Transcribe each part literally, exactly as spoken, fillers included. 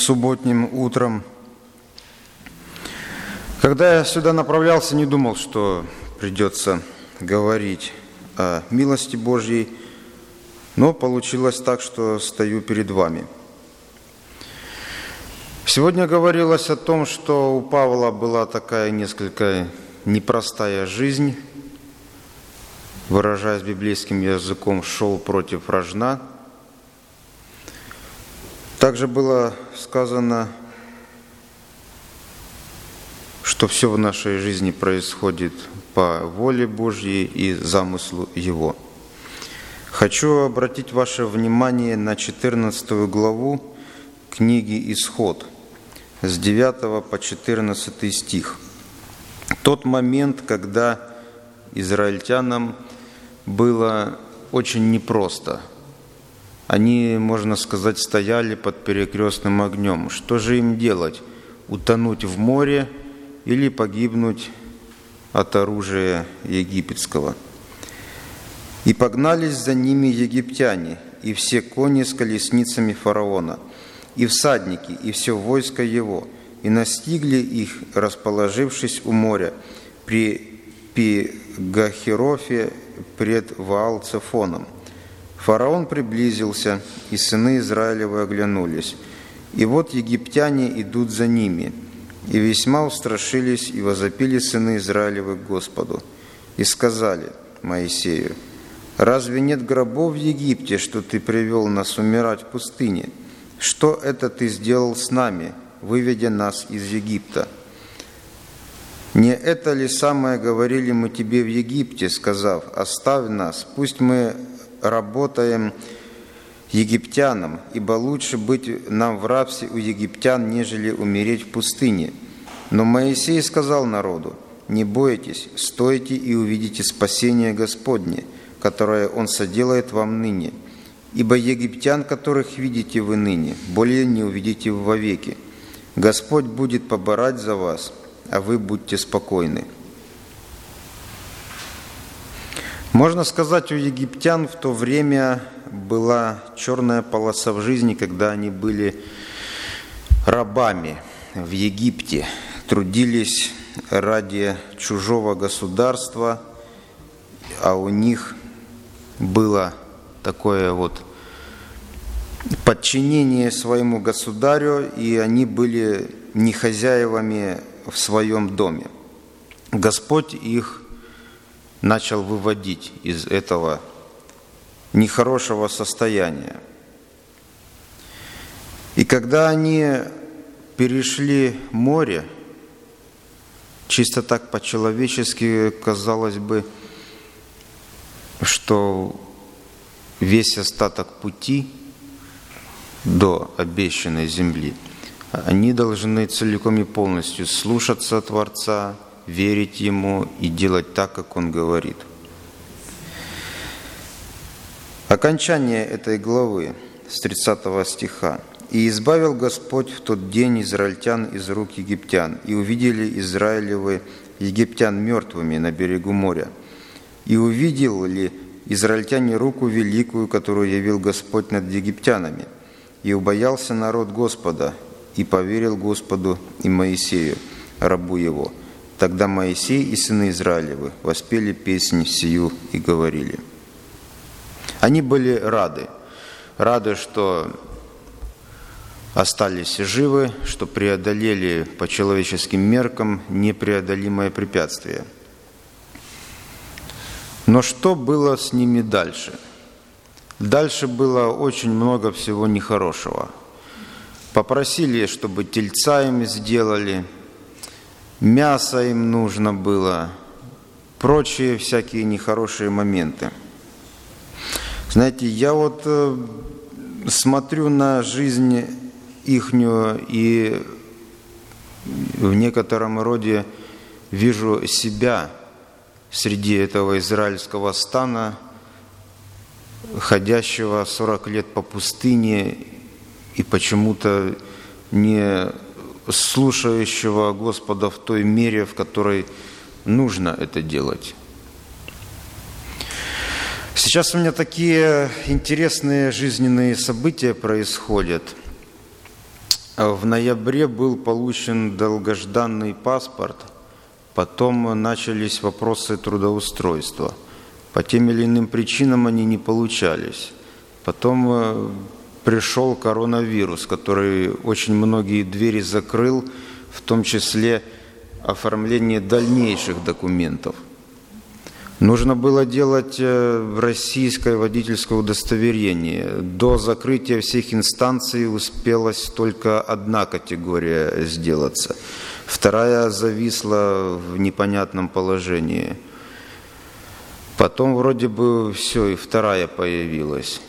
субботним утром. Когда я сюда направлялся, не думал, что придется говорить о милости Божьей, но получилось так, что стою перед вами. Сегодня говорилось о том, что у Павла была такая несколько непростая жизнь, выражаясь библейским языком, шел против рожна. Также было сказано, что все в нашей жизни происходит по воле Божьей и замыслу Его. Хочу обратить ваше внимание на четырнадцатую главу книги «Исход», с девятого по четырнадцатый стих. Тот момент, когда израильтянам было очень непросто. Они, можно сказать, стояли под перекрестным огнем. Что же им делать? Утонуть в море или погибнуть от оружия египетского? «И погнались за ними египтяне, и все кони с колесницами фараона, и всадники, и все войско его, и настигли их, расположившись у моря, при Пи-Гахерофе пред Ваал-Цефоном. Фараон приблизился, и сыны Израилевы оглянулись. И вот египтяне идут за ними, и весьма устрашились, и возопили сыны Израилевы к Господу, и сказали Моисею: «Разве нет гробов в Египте, что ты привел нас умирать в пустыне? Что это ты сделал с нами, выведя нас из Египта? Не это ли самое говорили мы тебе в Египте, сказав: оставь нас, пусть мы работаем египтянам, ибо лучше быть нам в рабстве у египтян, нежели умереть в пустыне». Но Моисей сказал народу: «Не бойтесь, стойте и увидите спасение Господне, которое Он соделает вам ныне. Ибо египтян, которых видите вы ныне, более не увидите вовеки. Господь будет поборать за вас, а вы будьте спокойны». Можно сказать, у египтян в то время была черная полоса в жизни, когда они были рабами в Египте, трудились ради чужого государства, а у них было такое вот подчинение своему государю, и они были не хозяевами в своем доме. Господь их начал выводить из этого нехорошего состояния. И когда они перешли море, чисто так по-человечески, казалось бы, что весь остаток пути до обещанной земли они должны целиком и полностью слушаться Творца, верить Ему и делать так, как Он говорит. Окончание этой главы с тридцатого стиха. «И избавил Господь в тот день израильтян из рук египтян, и увидели Израилевы египтян мертвыми на берегу моря. И увидел ли израильтяне руку великую, которую явил Господь над египтянами? И убоялся народ Господа, и поверил Господу и Моисею, рабу его. Тогда Моисей и сыны Израилевы воспели песнь сию и говорили». Они были рады, рады, что остались живы, что преодолели по человеческим меркам непреодолимое препятствие. Но что было с ними дальше? Дальше было очень много всего нехорошего. Попросили, чтобы тельца им сделали, мясо им нужно было, прочие всякие нехорошие моменты. Знаете, я вот смотрю на жизнь ихнюю и в некотором роде вижу себя среди этого израильского стана, ходящего сорок лет по пустыне и почему-то не слушающего Господа в той мере, в которой нужно это делать. Сейчас у меня такие интересные жизненные события происходят. В ноябре был получен долгожданный паспорт, потом начались вопросы трудоустройства. По тем или иным причинам они не получались. Потом пришел коронавирус, который очень многие двери закрыл, в том числе оформление дальнейших документов. Нужно было делать российское водительское удостоверение. До закрытия всех инстанций успелась только одна категория сделаться. Вторая зависла в непонятном положении. Потом вроде бы все, и вторая появилась.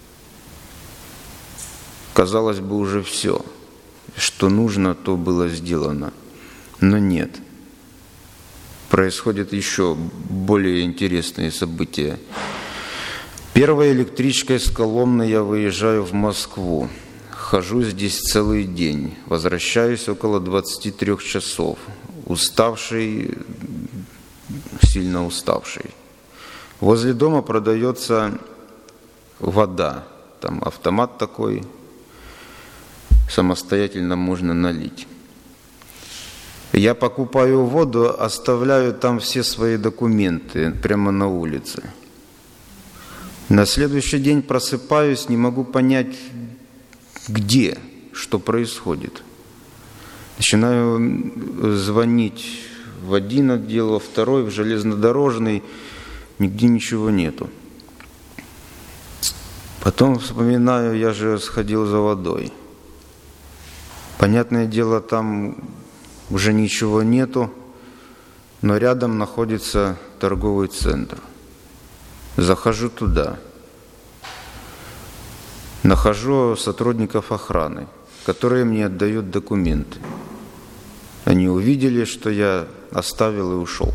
Казалось бы, уже все, что нужно, то было сделано. Но нет. Происходят еще более интересные события. Первой электричкой с Коломны я выезжаю в Москву. Хожу здесь целый день. Возвращаюсь около двадцати трёх часов. Уставший, сильно уставший. Возле дома продается вода. Там автомат такой. Самостоятельно можно налить. Я покупаю воду, оставляю там все свои документы прямо на улице. На следующий день просыпаюсь, не могу понять, где, что происходит. Начинаю звонить в один отдел, во второй, в железнодорожный, нигде ничего нету. Потом вспоминаю, я же сходил за водой. Понятное дело, там уже ничего нету, но рядом находится торговый центр. Захожу туда. Нахожу сотрудников охраны, которые мне отдают документы. Они увидели, что я оставил и ушел.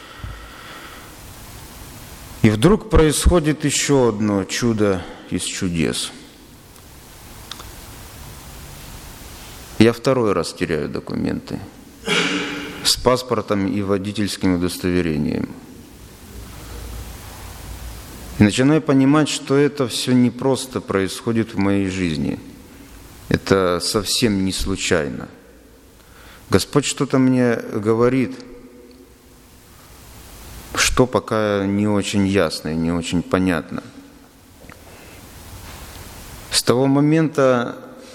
И вдруг происходит еще одно чудо из чудес. Я второй раз теряю документы с паспортом и водительским удостоверением. И начинаю понимать, что это все не просто происходит в моей жизни. Это совсем не случайно. Господь что-то мне говорит, что пока не очень ясно и не очень понятно. С того момента,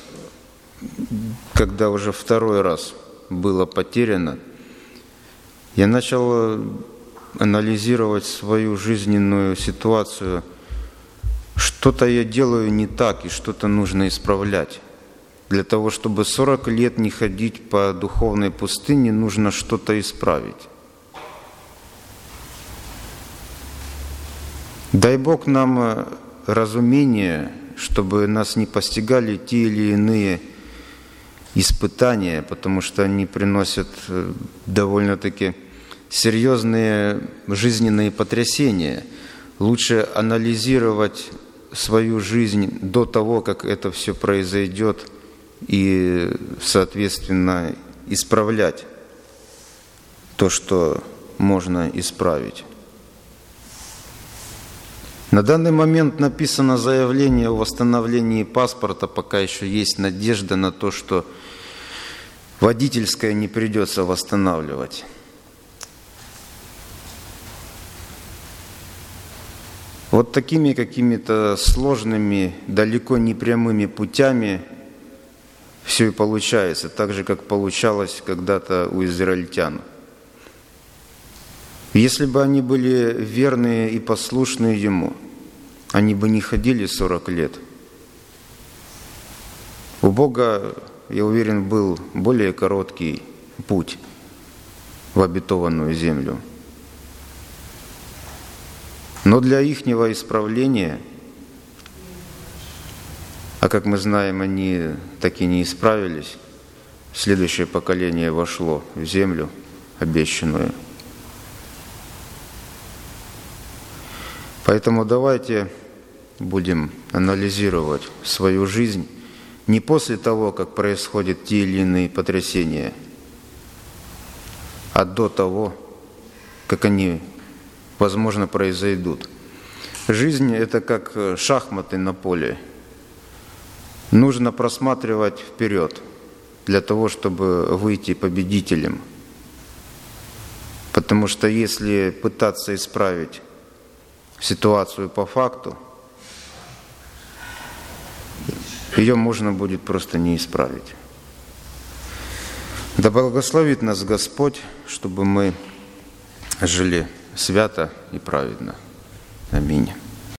когда уже второй раз было потеряно, я начал анализировать свою жизненную ситуацию. Что-то я делаю не так, и что-то нужно исправлять. Для того, чтобы сорок лет не ходить по духовной пустыне, нужно что-то исправить. Дай Бог нам разумение, чтобы нас не постигали те или иные испытания, потому что они приносят довольно-таки серьезные жизненные потрясения. Лучше анализировать свою жизнь до того, как это все произойдет, и, соответственно, исправлять то, что можно исправить. На данный момент написано заявление о восстановлении паспорта, пока еще есть надежда на то, что водительское не придется восстанавливать. Вот такими какими-то сложными, далеко не прямыми путями все и получается, так же, как получалось когда-то у израильтян. Если бы они были верные и послушные Ему, они бы не ходили сорок лет. У Бога, я уверен, был более короткий путь в обетованную землю. Но для ихнего исправления, а как мы знаем, они так и не исправились, следующее поколение вошло в землю обещанную. Поэтому давайте будем анализировать свою жизнь не после того, как происходят те или иные потрясения, а до того, как они, возможно, произойдут. Жизнь – это как шахматы на поле. Нужно просматривать вперед, для того, чтобы выйти победителем. Потому что если пытаться исправить ситуацию по факту, ее можно будет просто не исправить. Да благословит нас Господь, чтобы мы жили свято и праведно. Аминь.